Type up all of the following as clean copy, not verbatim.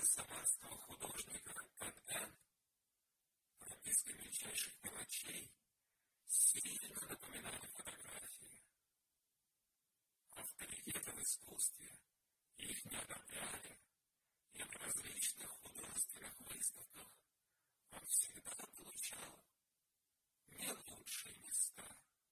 самарского художника Н.Н. прописка мельчайших мелочей сильно напоминали фотографии. Авторитеты в искусстве их не одобряли, и в различных художественных выставках он всегда получал не лучшие места.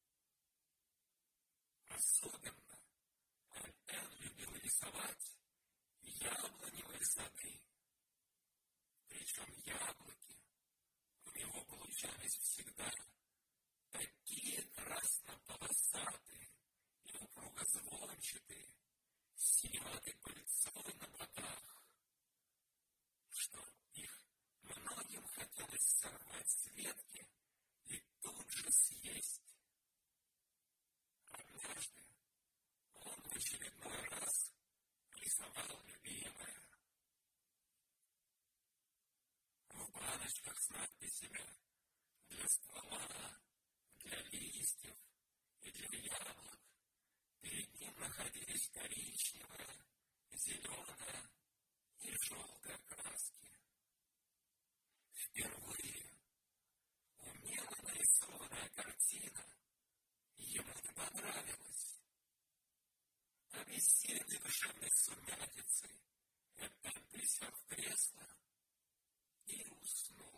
Особенно Н.Н. любил рисовать яблоневые сады. Причем яблоки у него получались всегда такие краснополосатые и упругозвончатые, с синеватой пыльцой на боках, что их многим хотелось сорвать с ветки и тут же съесть. Однажды он в очередной раз рисовал любимое. В баночках с надписями для ствола, для листьев и для яблок перед ним находились коричневая, зеленая и желтая краски. Впервые умело нарисованная картина ему не понравилась. Обессиленный душевной сумятицей, Н.Н. присел в кресло и уснул.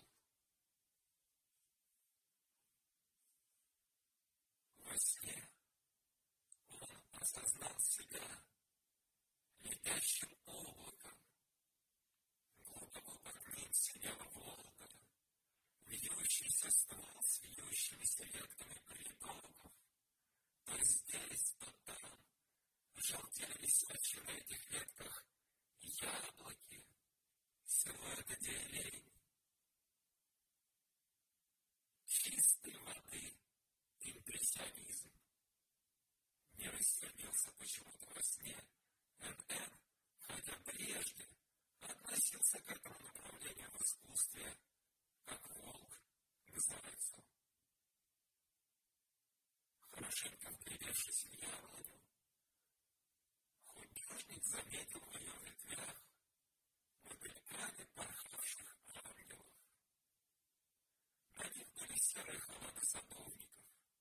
Во сне он осознал себя летящим облаком. Глубоко под ним сидела Волга, вьющийся ствол с вьющимися ветками притоков. То здесь, то там желтели висячие на этих ветках яблоки, силуэты деревень. Чистой воды импрессионизм. Не рассердился почему-то во сне Н.Н., хотя прежде относился к этому направлению в искусстве как волк к зайцу. Хорошенько вглядевшись в яблоню, художник заметил в ее ветвях мотыльками порхавших ангелов. На них были серые халаты садовников.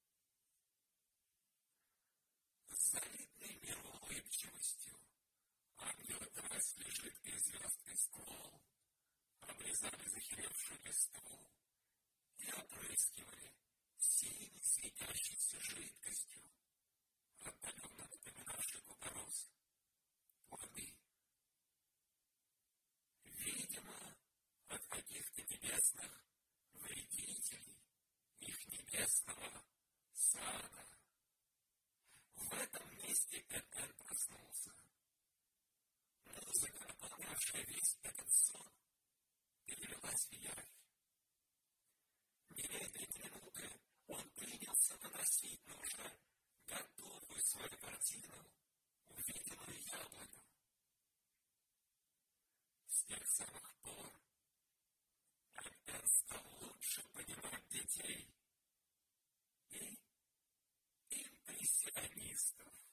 С завидной миру улыбчивостью ангелы трасли жидкой звездкой ствол, обрезали захеревшую листву и опрыскивали синей светящейся жидкостью, отдаленно напоминавшей купорос, воды. Видимо, от каких-то небесных вредителей их небесного сада. В этом месте Н.Н. проснулся. Музыка, наполнявшая весь этот сон, перелилась в явь. Немедленной минуты он принялся наносить на уже готовую свою картину увиденную яблоню. С тех самых пор Н.Н. стал лучше понимать детей и импрессионистов.